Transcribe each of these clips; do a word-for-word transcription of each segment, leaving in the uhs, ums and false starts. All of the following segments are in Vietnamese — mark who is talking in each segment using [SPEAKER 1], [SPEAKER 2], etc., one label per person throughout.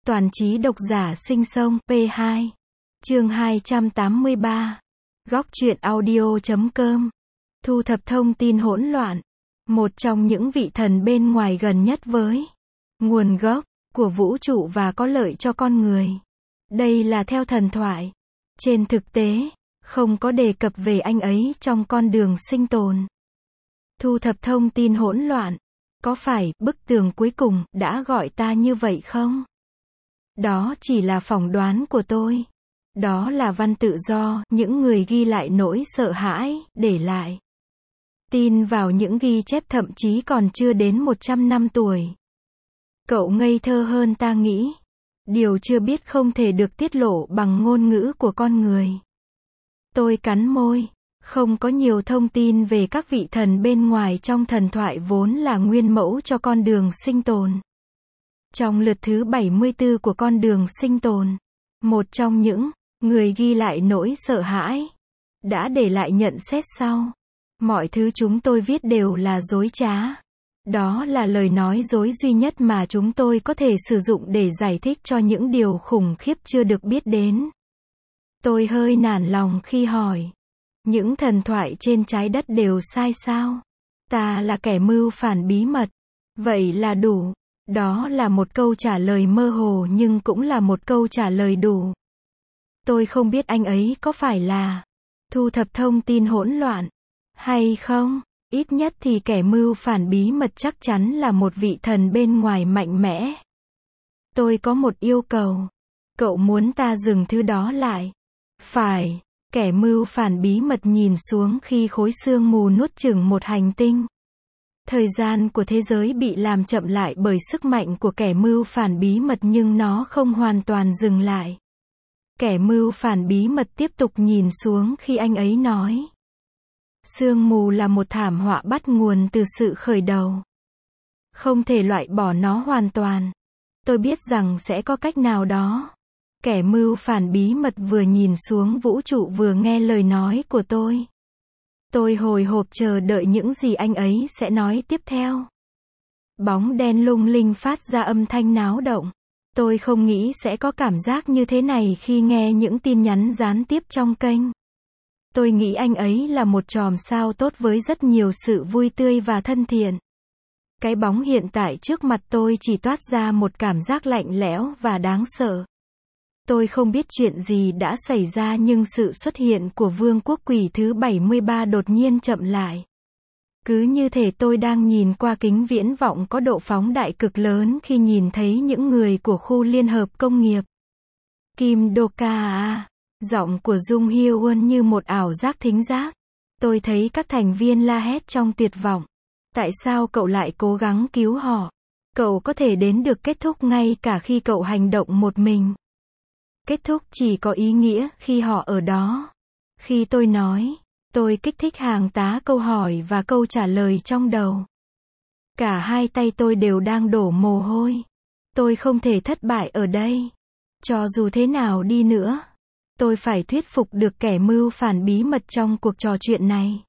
[SPEAKER 1] Toàn trí độc giả sinh sông, pê hai. Chương hai trăm tám mươi ba. Góc truyện audio chấm com. Thu thập thông tin hỗn loạn. Một trong những vị thần bên ngoài gần nhất với nguồn gốc của vũ trụ và có lợi cho con người. Đây là theo thần thoại. Trên thực tế, không có đề cập về anh ấy trong con đường sinh tồn. Thu thập thông tin hỗn loạn. Có phải bức tường cuối cùng đã gọi ta như vậy không? Đó chỉ là phỏng đoán của tôi. Đó là văn tự do những người ghi lại nỗi sợ hãi, để lại. Tin vào những ghi chép thậm chí còn chưa đến một trăm năm tuổi. Cậu ngây thơ hơn ta nghĩ. Điều chưa biết không thể được tiết lộ bằng ngôn ngữ của con người. Tôi cắn môi. Không có nhiều thông tin về các vị thần bên ngoài trong thần thoại vốn là nguyên mẫu cho con đường sinh tồn. Trong lượt thứ bảy mươi tư của con đường sinh tồn, một trong những người ghi lại nỗi sợ hãi đã để lại nhận xét sau. Mọi thứ chúng tôi viết đều là dối trá. Đó là lời nói dối duy nhất mà chúng tôi có thể sử dụng để giải thích cho những điều khủng khiếp chưa được biết đến. Tôi hơi nản lòng khi hỏi. Những thần thoại trên trái đất đều sai sao? Ta là kẻ mưu phản bí mật. Vậy là đủ. Đó là một câu trả lời mơ hồ nhưng cũng là một câu trả lời đủ. Tôi không biết anh ấy có phải là thu thập thông tin hỗn loạn hay không. Ít nhất thì kẻ mưu phản bí mật chắc chắn là một vị thần bên ngoài mạnh mẽ. Tôi có một yêu cầu. Cậu muốn ta dừng thứ đó lại. Phải. Kẻ mưu phản bí mật nhìn xuống khi khối sương mù nuốt chửng một hành tinh. Thời gian của thế giới bị làm chậm lại bởi sức mạnh của kẻ mưu phản bí mật nhưng nó không hoàn toàn dừng lại. Kẻ mưu phản bí mật tiếp tục nhìn xuống khi anh ấy nói. Sương mù là một thảm họa bắt nguồn từ sự khởi đầu. Không thể loại bỏ nó hoàn toàn. Tôi biết rằng sẽ có cách nào đó. Kẻ mưu phản bí mật vừa nhìn xuống vũ trụ vừa nghe lời nói của tôi. Tôi hồi hộp chờ đợi những gì anh ấy sẽ nói tiếp theo. Bóng đen lung linh phát ra âm thanh náo động. Tôi không nghĩ sẽ có cảm giác như thế này khi nghe những tin nhắn gián tiếp trong kênh. Tôi nghĩ anh ấy là một chòm sao tốt với rất nhiều sự vui tươi và thân thiện. Cái bóng hiện tại trước mặt tôi chỉ toát ra một cảm giác lạnh lẽo và đáng sợ. Tôi không biết chuyện gì đã xảy ra nhưng sự xuất hiện của vương quốc quỷ thứ bảy mươi ba đột nhiên chậm lại. Cứ như thể tôi đang nhìn qua kính viễn vọng có độ phóng đại cực lớn khi nhìn thấy những người của khu liên hợp công nghiệp. Kim Doka à, giọng của Jung Hyo Won như một ảo giác thính giác. Tôi thấy các thành viên la hét trong tuyệt vọng. Tại sao cậu lại cố gắng cứu họ? Cậu có thể đến được kết thúc ngay cả khi cậu hành động một mình. Kết thúc chỉ có ý nghĩa khi họ ở đó. Khi tôi nói, tôi kích thích hàng tá câu hỏi và câu trả lời trong đầu. Cả hai tay tôi đều đang đổ mồ hôi. Tôi không thể thất bại ở đây. Cho dù thế nào đi nữa, tôi phải thuyết phục được kẻ mưu phản bí mật trong cuộc trò chuyện này.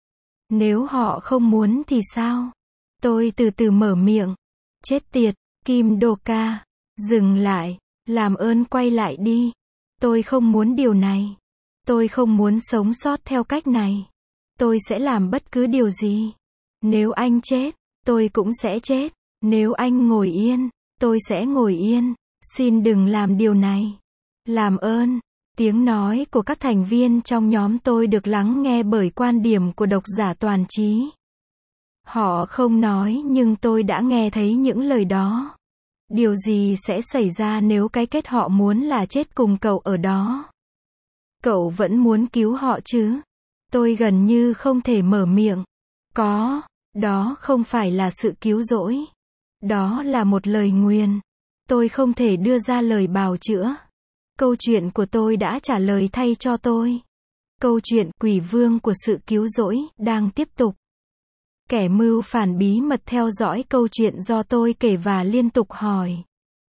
[SPEAKER 1] Nếu họ không muốn thì sao? Tôi từ từ mở miệng. Chết tiệt, Kim Doka. Dừng lại. Làm ơn quay lại đi. Tôi không muốn điều này. Tôi không muốn sống sót theo cách này. Tôi sẽ làm bất cứ điều gì. Nếu anh chết, tôi cũng sẽ chết. Nếu anh ngồi yên, tôi sẽ ngồi yên. Xin đừng làm điều này. Làm ơn. Tiếng nói của các thành viên trong nhóm tôi được lắng nghe bởi quan điểm của độc giả toàn trí. Họ không nói nhưng tôi đã nghe thấy những lời đó. Điều gì sẽ xảy ra nếu cái kết họ muốn là chết cùng cậu ở đó? Cậu vẫn muốn cứu họ chứ? Tôi gần như không thể mở miệng. Có, đó không phải là sự cứu rỗi. Đó là một lời nguyền. Tôi không thể đưa ra lời bào chữa. Câu chuyện của tôi đã trả lời thay cho tôi. Câu chuyện quỷ vương của sự cứu rỗi đang tiếp tục. Kẻ mưu phản bí mật theo dõi câu chuyện do tôi kể và liên tục hỏi.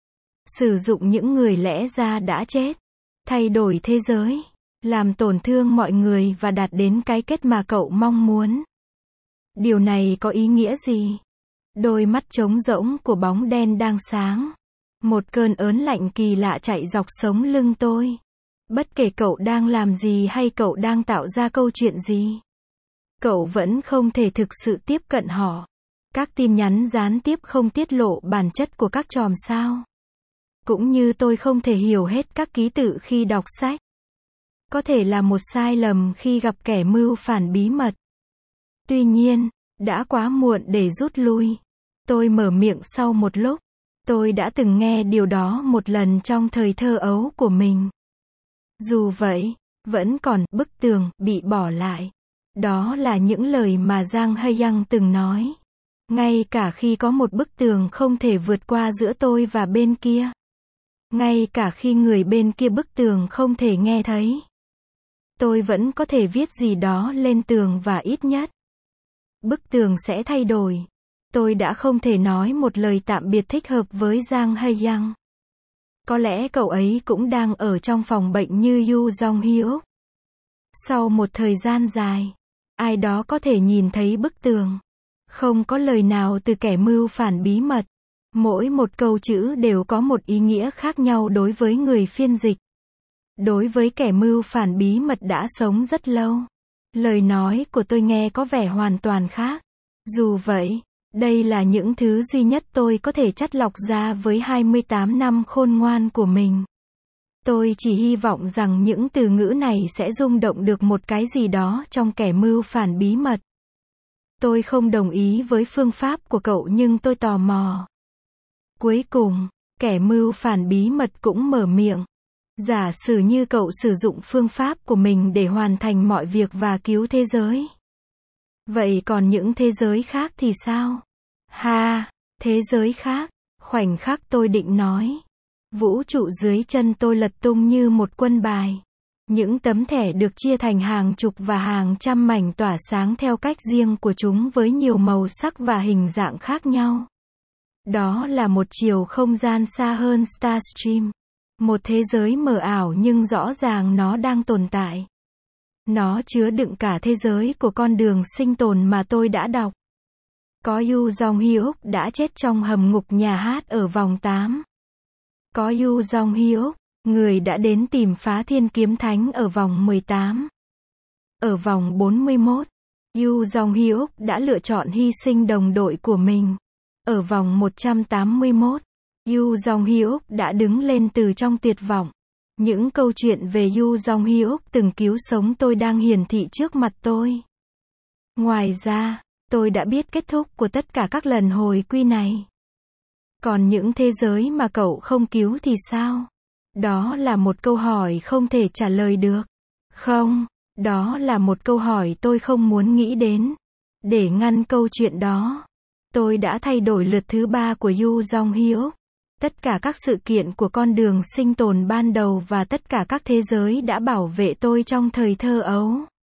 [SPEAKER 1] Sử dụng những người lẽ ra đã chết. Thay đổi thế giới. Làm tổn thương mọi người và đạt đến cái kết mà cậu mong muốn. Điều này có ý nghĩa gì? Đôi mắt trống rỗng của bóng đen đang sáng. Một cơn ớn lạnh kỳ lạ chạy dọc sống lưng tôi. Bất kể cậu đang làm gì hay cậu đang tạo ra câu chuyện gì, cậu vẫn không thể thực sự tiếp cận họ. Các tin nhắn gián tiếp không tiết lộ bản chất của các chòm sao. Cũng như tôi không thể hiểu hết các ký tự khi đọc sách. Có thể là một sai lầm khi gặp kẻ mưu phản bí mật. Tuy nhiên, đã quá muộn để rút lui. Tôi mở miệng sau một lúc. Tôi đã từng nghe điều đó một lần trong thời thơ ấu của mình. Dù vậy, vẫn còn bức tường bị bỏ lại. Đó là những lời mà Giang Hae-young từng nói. Ngay cả khi có một bức tường không thể vượt qua giữa tôi và bên kia. Ngay cả khi người bên kia bức tường không thể nghe thấy. Tôi vẫn có thể viết gì đó lên tường và ít nhất bức tường sẽ thay đổi. Tôi đã không thể nói một lời tạm biệt thích hợp với Giang Hae-young. Có lẽ cậu ấy cũng đang ở trong phòng bệnh như Yoo Jong-hyuk. Sau một thời gian dài, ai đó có thể nhìn thấy bức tường. Không có lời nào từ kẻ mưu phản bí mật. Mỗi một câu chữ đều có một ý nghĩa khác nhau đối với người phiên dịch. Đối với kẻ mưu phản bí mật đã sống rất lâu, lời nói của tôi nghe có vẻ hoàn toàn khác. Dù vậy, đây là những thứ duy nhất tôi có thể chắt lọc ra với hai mươi tám năm khôn ngoan của mình. Tôi chỉ hy vọng rằng những từ ngữ này sẽ rung động được một cái gì đó trong kẻ mưu phản bí mật. Tôi không đồng ý với phương pháp của cậu nhưng tôi tò mò. Cuối cùng, kẻ mưu phản bí mật cũng mở miệng. Giả sử như cậu sử dụng phương pháp của mình để hoàn thành mọi việc và cứu thế giới. Vậy còn những thế giới khác thì sao? Ha, thế giới khác. Khoảnh khắc tôi định nói. Vũ trụ dưới chân tôi lật tung như một quân bài. Những tấm thẻ được chia thành hàng chục và hàng trăm mảnh tỏa sáng theo cách riêng của chúng với nhiều màu sắc và hình dạng khác nhau. Đó là một chiều không gian xa hơn Starstream. Một thế giới mờ ảo nhưng rõ ràng nó đang tồn tại. Nó chứa đựng cả thế giới của con đường sinh tồn mà tôi đã đọc. Có Yoo Jong-hyuk đã chết trong hầm ngục nhà hát ở vòng tám. Có Yoo Jong-hyuk, người đã đến tìm phá thiên kiếm thánh ở vòng mười tám. Ở vòng bốn mươi mốt, Yoo Jong-hyuk đã lựa chọn hy sinh đồng đội của mình. Ở vòng một trăm tám mươi mốt, Yoo Jong-hyuk đã đứng lên từ trong tuyệt vọng. Những câu chuyện về Yoo Jong-hyuk từng cứu sống tôi đang hiển thị trước mặt tôi. Ngoài ra, tôi đã biết kết thúc của tất cả các lần hồi quy này. Còn những thế giới mà cậu không cứu thì sao? Đó là một câu hỏi không thể trả lời được. Không, đó là một câu hỏi tôi không muốn nghĩ đến. Để ngăn câu chuyện đó, tôi đã thay đổi lượt thứ ba của Yoo Jong-hyuk. Tất cả các sự kiện của con đường sinh tồn ban đầu và tất cả các thế giới đã bảo vệ tôi trong thời thơ ấu.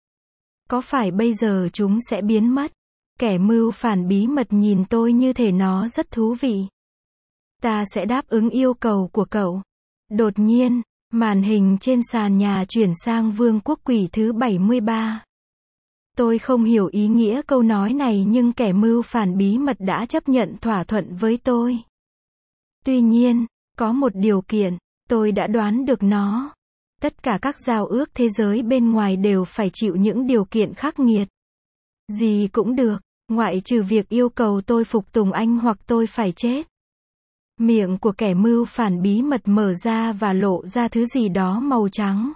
[SPEAKER 1] Có phải bây giờ chúng sẽ biến mất? Kẻ mưu phản bí mật nhìn tôi như thể nó rất thú vị. Ta sẽ đáp ứng yêu cầu của cậu. Đột nhiên, màn hình trên sàn nhà chuyển sang vương quốc quỷ thứ bảy mươi ba. Tôi không hiểu ý nghĩa câu nói này nhưng kẻ mưu phản bí mật đã chấp nhận thỏa thuận với tôi. Tuy nhiên, có một điều kiện, tôi đã đoán được nó. Tất cả các giao ước thế giới bên ngoài đều phải chịu những điều kiện khắc nghiệt. Gì cũng được, ngoại trừ việc yêu cầu tôi phục tùng anh hoặc tôi phải chết. Miệng của kẻ mưu phản bí mật mở ra và lộ ra thứ gì đó màu trắng.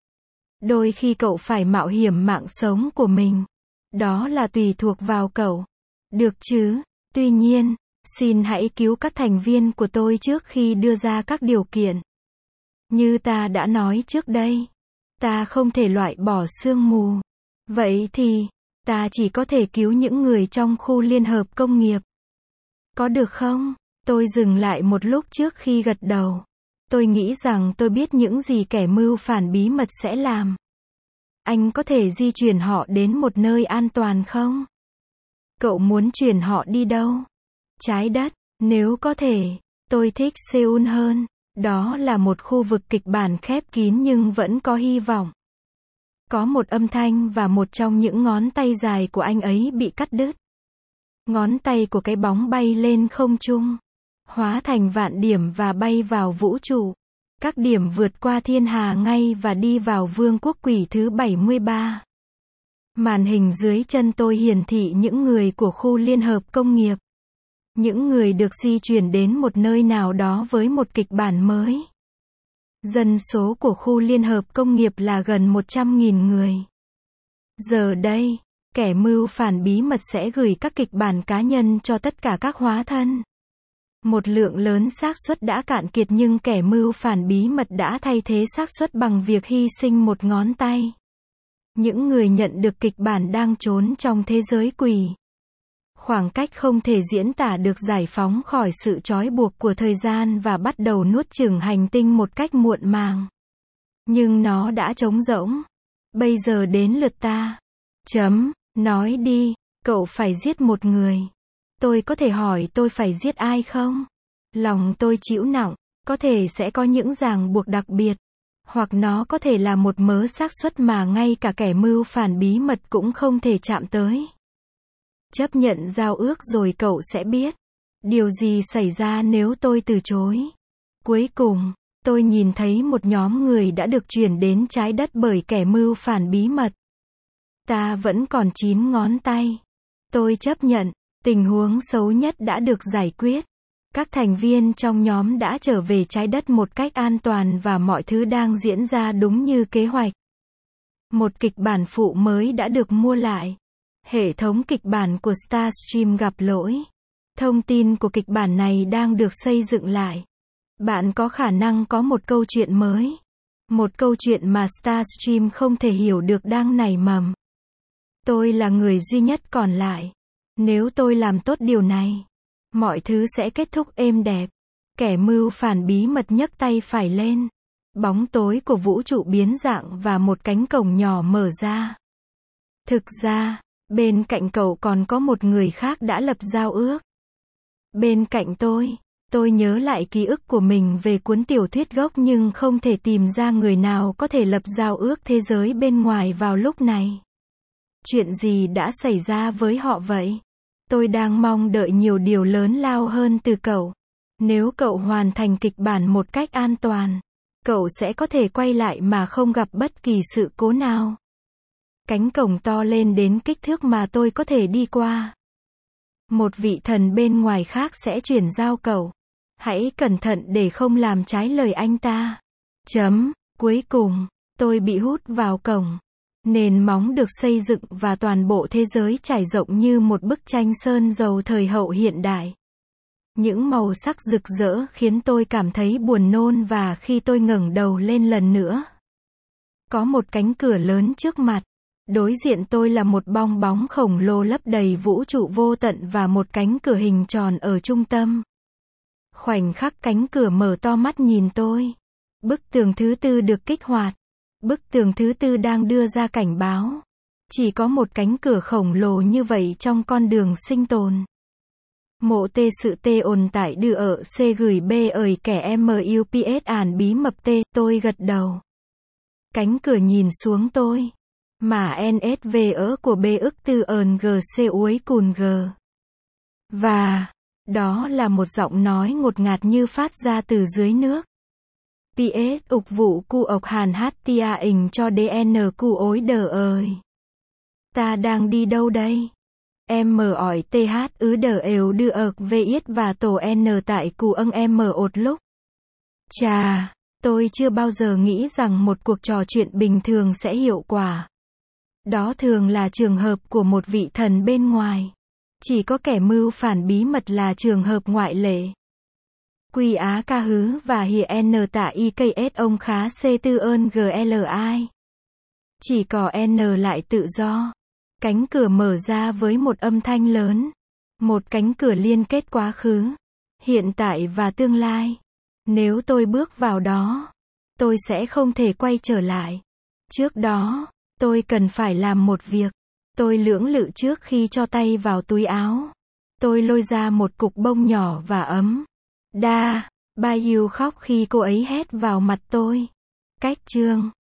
[SPEAKER 1] Đôi khi cậu phải mạo hiểm mạng sống của mình. Đó là tùy thuộc vào cậu. Được chứ? Tuy nhiên, xin hãy cứu các thành viên của tôi trước khi đưa ra các điều kiện. Như ta đã nói trước đây, ta không thể loại bỏ sương mù. Vậy thì, ta chỉ có thể cứu những người trong khu liên hợp công nghiệp. Có được không? Tôi dừng lại một lúc trước khi gật đầu. Tôi nghĩ rằng tôi biết những gì kẻ mưu phản bí mật sẽ làm. Anh có thể di chuyển họ đến một nơi an toàn không? Cậu muốn chuyển họ đi đâu? Trái đất, nếu có thể. Tôi thích Seoul hơn. Đó là một khu vực kịch bản khép kín nhưng vẫn có hy vọng. Có một âm thanh và một trong những ngón tay dài của anh ấy bị cắt đứt. Ngón tay của cái bóng bay lên không trung. hóa thành vạn điểm và bay vào vũ trụ. Các điểm vượt qua thiên hà ngay và đi vào vương quốc quỷ thứ bảy mươi ba. Màn hình dưới chân tôi hiển thị những người của khu liên hợp công nghiệp. Những người được di chuyển đến một nơi nào đó với một kịch bản mới. Dân số của khu liên hợp công nghiệp là gần một trăm nghìn người. Giờ đây, kẻ mưu phản bí mật sẽ gửi các kịch bản cá nhân cho tất cả các hóa thân. Một lượng lớn xác suất đã cạn kiệt nhưng kẻ mưu phản bí mật đã thay thế xác suất bằng việc hy sinh một ngón tay. Những người nhận được kịch bản đang trốn trong thế giới quỷ. Khoảng cách không thể diễn tả được giải phóng khỏi sự trói buộc của thời gian và bắt đầu nuốt chửng hành tinh một cách muộn màng. Nhưng nó đã trống rỗng. Bây giờ đến lượt ta. Chấm, nói đi, cậu phải giết một người. Tôi có thể hỏi tôi phải giết ai không? Lòng tôi chịu nặng, có thể sẽ có những ràng buộc đặc biệt. Hoặc nó có thể là một mớ xác suất mà ngay cả kẻ mưu phản bí mật cũng không thể chạm tới. Chấp nhận giao ước rồi cậu sẽ biết. Điều gì xảy ra nếu tôi từ chối? Cuối cùng, tôi nhìn thấy một nhóm người đã được chuyển đến trái đất bởi kẻ mưu phản bí mật. Ta vẫn còn chín ngón tay. Tôi chấp nhận, tình huống xấu nhất đã được giải quyết. Các thành viên trong nhóm đã trở về trái đất một cách an toàn và mọi thứ đang diễn ra đúng như kế hoạch. Một kịch bản phụ mới đã được mua lại. Hệ thống kịch bản của Starstream gặp lỗi. Thông tin của kịch bản này đang được xây dựng lại. Bạn có khả năng có một câu chuyện mới. Một câu chuyện mà Starstream không thể hiểu được đang nảy mầm. Tôi là người duy nhất còn lại. Nếu tôi làm tốt điều này, mọi thứ sẽ kết thúc êm đẹp. Kẻ mưu phản bí mật nhấc tay phải lên. Bóng tối của vũ trụ biến dạng và một cánh cổng nhỏ mở ra. Thực ra, bên cạnh cậu còn có một người khác đã lập giao ước. Bên cạnh tôi, tôi nhớ lại ký ức của mình về cuốn tiểu thuyết gốc nhưng không thể tìm ra người nào có thể lập giao ước thế giới bên ngoài vào lúc này. Chuyện gì đã xảy ra với họ vậy? Tôi đang mong đợi nhiều điều lớn lao hơn từ cậu. Nếu cậu hoàn thành kịch bản một cách an toàn, cậu sẽ có thể quay lại mà không gặp bất kỳ sự cố nào. Cánh cổng to lên đến kích thước mà tôi có thể đi qua. Một vị thần bên ngoài khác sẽ chuyển giao cậu. Hãy cẩn thận để không làm trái lời anh ta. Chấm, cuối cùng, tôi bị hút vào cổng. Nền móng được xây dựng và toàn bộ thế giới trải rộng như một bức tranh sơn dầu thời hậu hiện đại. Những màu sắc rực rỡ khiến tôi cảm thấy buồn nôn và khi tôi ngẩng đầu lên lần nữa, có một cánh cửa lớn trước mặt. Đối diện tôi là một bong bóng khổng lồ lấp đầy vũ trụ vô tận và một cánh cửa hình tròn ở trung tâm. Khoảnh khắc cánh cửa mở to mắt nhìn tôi. Bức tường thứ tư được kích hoạt. Bức tường thứ tư đang đưa ra cảnh báo. Chỉ có một cánh cửa khổng lồ như vậy trong con đường sinh tồn. Mộ tê sự tê ồn tại đưa ở C gửi B ời kẻ MUPS ản bí mập tê, tôi gật đầu. Cánh cửa nhìn xuống tôi. Mà en ét vê ớ của B ức tư ờn G C uối cùn G. Và, đó là một giọng nói ngột ngạt như phát ra từ dưới nước. pê ét ục vụ cu ộc hàn hát tia ình cho đê en cu ối đờ ơi. Ta đang đi đâu đây? Em mở ỏi th ứ đờ ều đưa ợc vê ít và tổ n tại cù âng em mở ột lúc. Chà, tôi chưa bao giờ nghĩ rằng một cuộc trò chuyện bình thường sẽ hiệu quả. Đó thường là trường hợp của một vị thần bên ngoài. Chỉ có kẻ mưu phản bí mật là trường hợp ngoại lệ. Quy á ca hứ và hìa n tạ i ks ông khá c tư ơn gli. Chỉ có n lại tự do. Cánh cửa mở ra với một âm thanh lớn. Một cánh cửa liên kết quá khứ, hiện tại và tương lai. Nếu tôi bước vào đó, tôi sẽ không thể quay trở lại. Trước đó, tôi cần phải làm một việc. Tôi lưỡng lự trước khi cho tay vào túi áo. Tôi lôi ra một cục bông nhỏ và ấm. Đa, Bayu khóc khi cô ấy hét vào mặt tôi. Cách chương